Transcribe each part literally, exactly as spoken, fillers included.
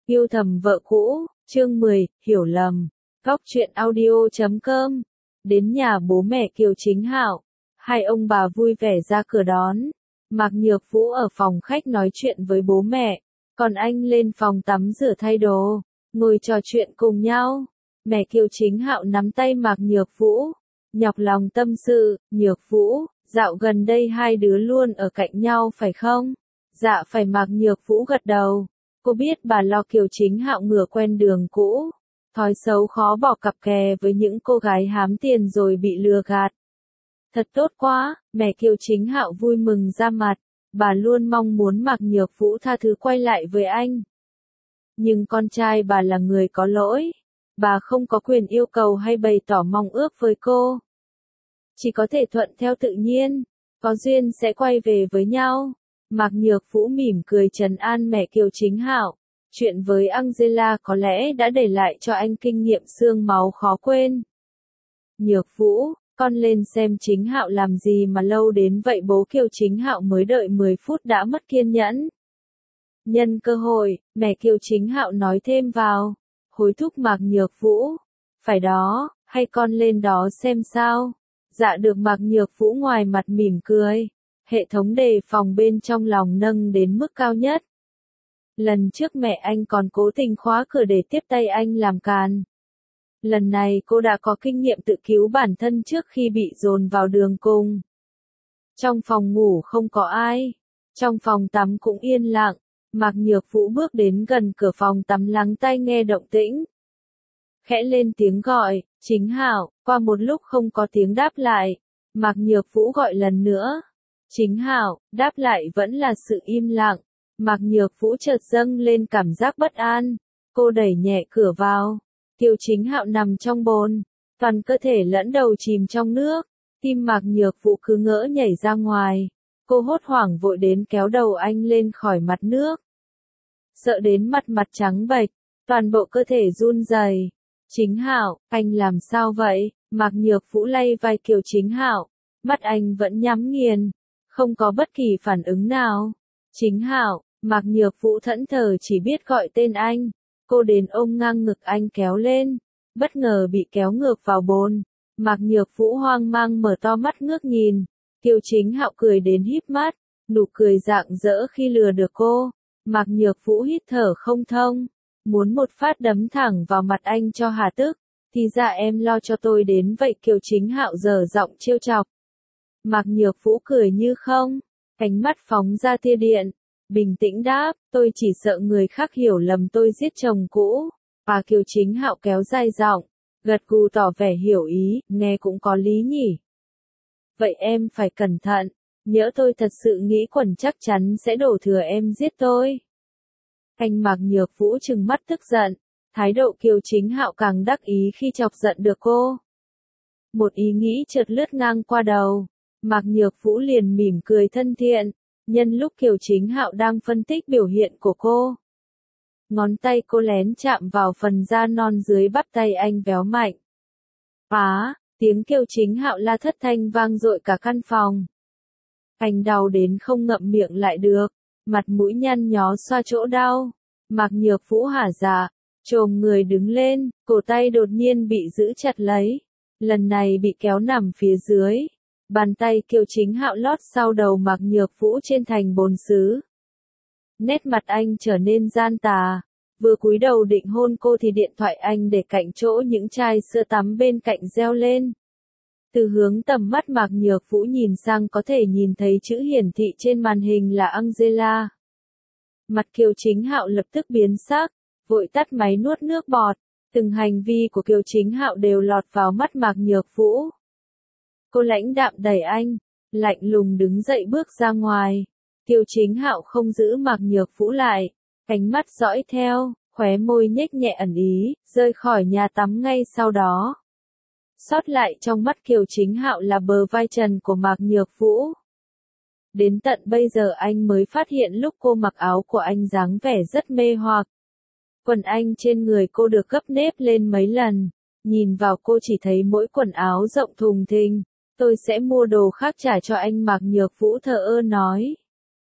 Yêu thầm vợ cũ, chương mười, hiểu lầm. Góc truyện audio chấm com. Đến nhà bố mẹ Kiều Chính Hạo, hai ông bà vui vẻ ra cửa đón. Mạc Nhược Vũ ở phòng khách nói chuyện với bố mẹ, còn anh lên phòng tắm rửa thay đồ, ngồi trò chuyện cùng nhau. Mẹ Kiều Chính Hạo nắm tay Mạc Nhược Vũ, nhọc lòng tâm sự. Nhược Vũ, dạo gần đây hai đứa luôn ở cạnh nhau phải không? Dạ phải. Mạc Nhược Vũ gật đầu. Cô biết bà lo Kiều Chính Hạo ngửa quen đường cũ, thói xấu khó bỏ cặp kè với những cô gái hám tiền rồi bị lừa gạt. Thật tốt quá, mẹ Kiều Chính Hạo vui mừng ra mặt, bà luôn mong muốn Mạc Nhược Vũ tha thứ quay lại với anh. Nhưng con trai bà là người có lỗi, bà không có quyền yêu cầu hay bày tỏ mong ước với cô. Chỉ có thể thuận theo tự nhiên, có duyên sẽ quay về với nhau. Mạc Nhược Vũ mỉm cười trấn an mẹ Kiều Chính Hạo, chuyện với Angela có lẽ đã để lại cho anh kinh nghiệm xương máu khó quên. Nhược Vũ, con lên xem Chính Hạo làm gì mà lâu đến vậy. Bố Kiều Chính Hạo mới đợi mười phút đã mất kiên nhẫn. Nhân cơ hội, mẹ Kiều Chính Hạo nói thêm vào, hối thúc Mạc Nhược Vũ. Phải đó, hay con lên đó xem sao? Dạ được. Mạc Nhược Vũ ngoài mặt mỉm cười, hệ thống đề phòng bên trong lòng nâng đến mức cao nhất. Lần trước mẹ anh còn cố tình khóa cửa để tiếp tay anh làm càn. Lần này cô đã có kinh nghiệm tự cứu bản thân trước khi bị dồn vào đường cùng. Trong phòng ngủ không có ai, trong phòng tắm cũng yên lặng. Mạc Nhược Vũ bước đến gần cửa phòng tắm lắng tai nghe động tĩnh. Khẽ lên tiếng gọi, Chính Hạo. Qua một lúc không có tiếng đáp lại, Mạc Nhược Vũ gọi lần nữa. Chính Hạo. Đáp lại vẫn là sự im lặng. Mạc Nhược Vũ chợt dâng lên cảm giác bất an. Cô đẩy nhẹ cửa vào. Kiều Chính Hạo nằm trong bồn, toàn cơ thể lẫn đầu chìm trong nước. Tim Mạc Nhược Vũ cứ ngỡ nhảy ra ngoài. Cô hốt hoảng vội đến kéo đầu anh lên khỏi mặt nước. Sợ đến mặt mặt trắng bệch, toàn bộ cơ thể run rẩy. Chính Hạo, anh làm sao vậy? Mạc Nhược Vũ lay vai Kiều Chính Hạo, mắt anh vẫn nhắm nghiền, không có bất kỳ phản ứng nào. Chính Hạo. Mạc Nhược Vũ thẫn thờ chỉ biết gọi tên anh. Cô đến ôm ngang ngực anh kéo lên, bất ngờ bị kéo ngược vào bồn. Mạc Nhược Vũ hoang mang mở to mắt ngước nhìn. Kiều Chính Hạo cười đến híp mắt, nụ cười rạng rỡ khi lừa được cô. Mạc Nhược Vũ hít thở không thông, muốn một phát đấm thẳng vào mặt anh cho hà tức. Thì ra em lo cho tôi đến vậy. Kiều Chính Hạo giở giọng trêu chọc. Mạc Nhược Vũ cười như không, ánh mắt phóng ra tia điện, bình tĩnh đáp, tôi chỉ sợ người khác hiểu lầm tôi giết chồng cũ. Và Kiều Chính Hạo kéo dài giọng, gật gù tỏ vẻ hiểu ý, nghe cũng có lý nhỉ. Vậy em phải cẩn thận, nhỡ tôi thật sự nghĩ quẩn chắc chắn sẽ đổ thừa em giết tôi. Anh Mạc Nhược Vũ trừng mắt tức giận, thái độ Kiều Chính Hạo càng đắc ý khi chọc giận được cô. Một ý nghĩ chợt lướt ngang qua đầu, Mạc Nhược Vũ liền mỉm cười thân thiện, nhân lúc Kiều Chính Hạo đang phân tích biểu hiện của cô. Ngón tay cô lén chạm vào phần da non dưới bắp tay anh véo mạnh. Á, tiếng Kiều Chính Hạo la thất thanh vang dội cả căn phòng. Anh đau đến không ngậm miệng lại được, mặt mũi nhăn nhó xoa chỗ đau. Mạc Nhược Vũ hả dạ, chồm người đứng lên, cổ tay đột nhiên bị giữ chặt lấy. Lần này bị kéo nằm phía dưới. Bàn tay Kiều Chính Hạo lót sau đầu Mạc Nhược Vũ trên thành bồn sứ. Nét mặt anh trở nên gian tà, vừa cúi đầu định hôn cô thì điện thoại anh để cạnh chỗ những chai sữa tắm bên cạnh reo lên. Từ hướng tầm mắt Mạc Nhược Vũ nhìn sang có thể nhìn thấy chữ hiển thị trên màn hình là Angela. Mặt Kiều Chính Hạo lập tức biến sắc, vội tắt máy nuốt nước bọt. Từng hành vi của Kiều Chính Hạo đều lọt vào mắt Mạc Nhược Vũ. Cô lãnh đạm đẩy anh, lạnh lùng đứng dậy bước ra ngoài. Kiều Chính Hạo không giữ Mạc Nhược Vũ lại, ánh mắt dõi theo, khóe môi nhếch nhẹ ẩn ý, rời khỏi nhà tắm ngay sau đó. Sót lại trong mắt Kiều Chính Hạo là bờ vai trần của Mạc Nhược Vũ. Đến tận bây giờ anh mới phát hiện lúc cô mặc áo của anh dáng vẻ rất mê hoặc. Quần anh trên người cô được gấp nếp lên mấy lần, nhìn vào cô chỉ thấy mỗi quần áo rộng thùng thình. Tôi sẽ mua đồ khác trả cho anh. Mạc Nhược Vũ thờ ơ nói.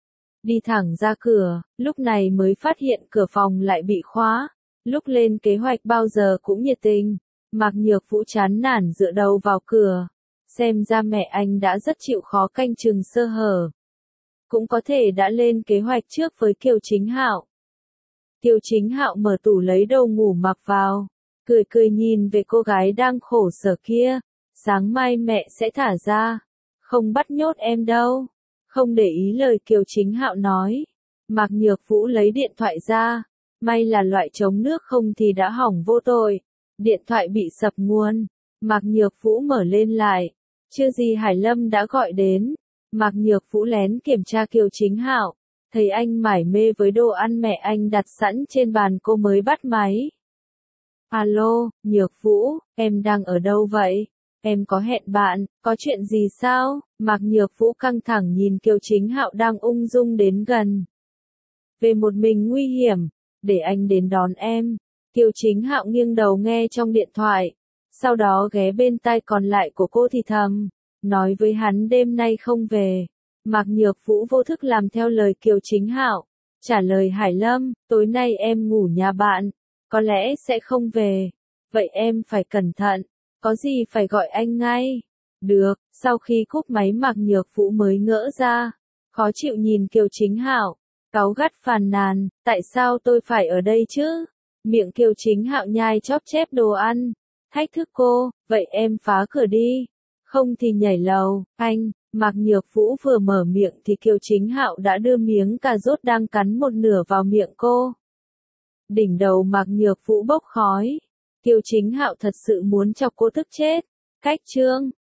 đi thẳng ra cửa, lúc này mới phát hiện cửa phòng lại bị khóa. Lúc lên kế hoạch bao giờ cũng nhiệt tình, Mạc Nhược Vũ chán nản dựa đầu vào cửa. Xem ra mẹ anh đã rất chịu khó canh chừng sơ hở. Cũng có thể đã lên kế hoạch trước với Kiều Chính Hạo. Kiều Chính Hạo mở tủ lấy đồ ngủ mặc vào, cười cười nhìn về cô gái đang khổ sở kia. Sáng mai mẹ sẽ thả ra, không bắt nhốt em đâu. Không để ý lời Kiều Chính Hạo nói, Mạc Nhược Vũ lấy điện thoại ra. May là loại chống nước không thì đã hỏng vô tội. Điện thoại bị sập nguồn. Mạc Nhược Vũ mở lên lại. Chưa gì Hải Lâm đã gọi đến. Mạc Nhược Vũ lén kiểm tra Kiều Chính Hạo. Thấy anh mải mê với đồ ăn mẹ anh đặt sẵn trên bàn, cô mới bắt máy. Alo, Nhược Vũ, em đang ở đâu vậy? Em có hẹn bạn, có chuyện gì sao? Mạc Nhược Vũ căng thẳng nhìn Kiều Chính Hạo đang ung dung đến gần. Về một mình nguy hiểm, để anh đến đón em. Kiều Chính Hạo nghiêng đầu nghe trong điện thoại, sau đó ghé bên tai còn lại của cô thì thầm, nói với hắn đêm nay không về. Mạc Nhược Vũ vô thức làm theo lời Kiều Chính Hạo, trả lời Hải Lâm, tối nay em ngủ nhà bạn, có lẽ sẽ không về. Vậy em phải cẩn thận, có gì phải gọi anh ngay. Được, sau khi cúp máy Mạc Nhược Vũ mới ngỡ ra, khó chịu nhìn Kiều Chính Hạo, cáu gắt phàn nàn, tại sao tôi phải ở đây chứ? Miệng Kiều Chính Hạo nhai chóp chép đồ ăn, thách thức cô, vậy em phá cửa đi, không thì nhảy lầu. Anh, Mạc Nhược Vũ vừa mở miệng thì Kiều Chính Hạo đã đưa miếng cà rốt đang cắn một nửa vào miệng cô. Đỉnh đầu Mạc Nhược Vũ bốc khói, Kiều Chính Hạo thật sự muốn chọc cô tức chết. Cách chương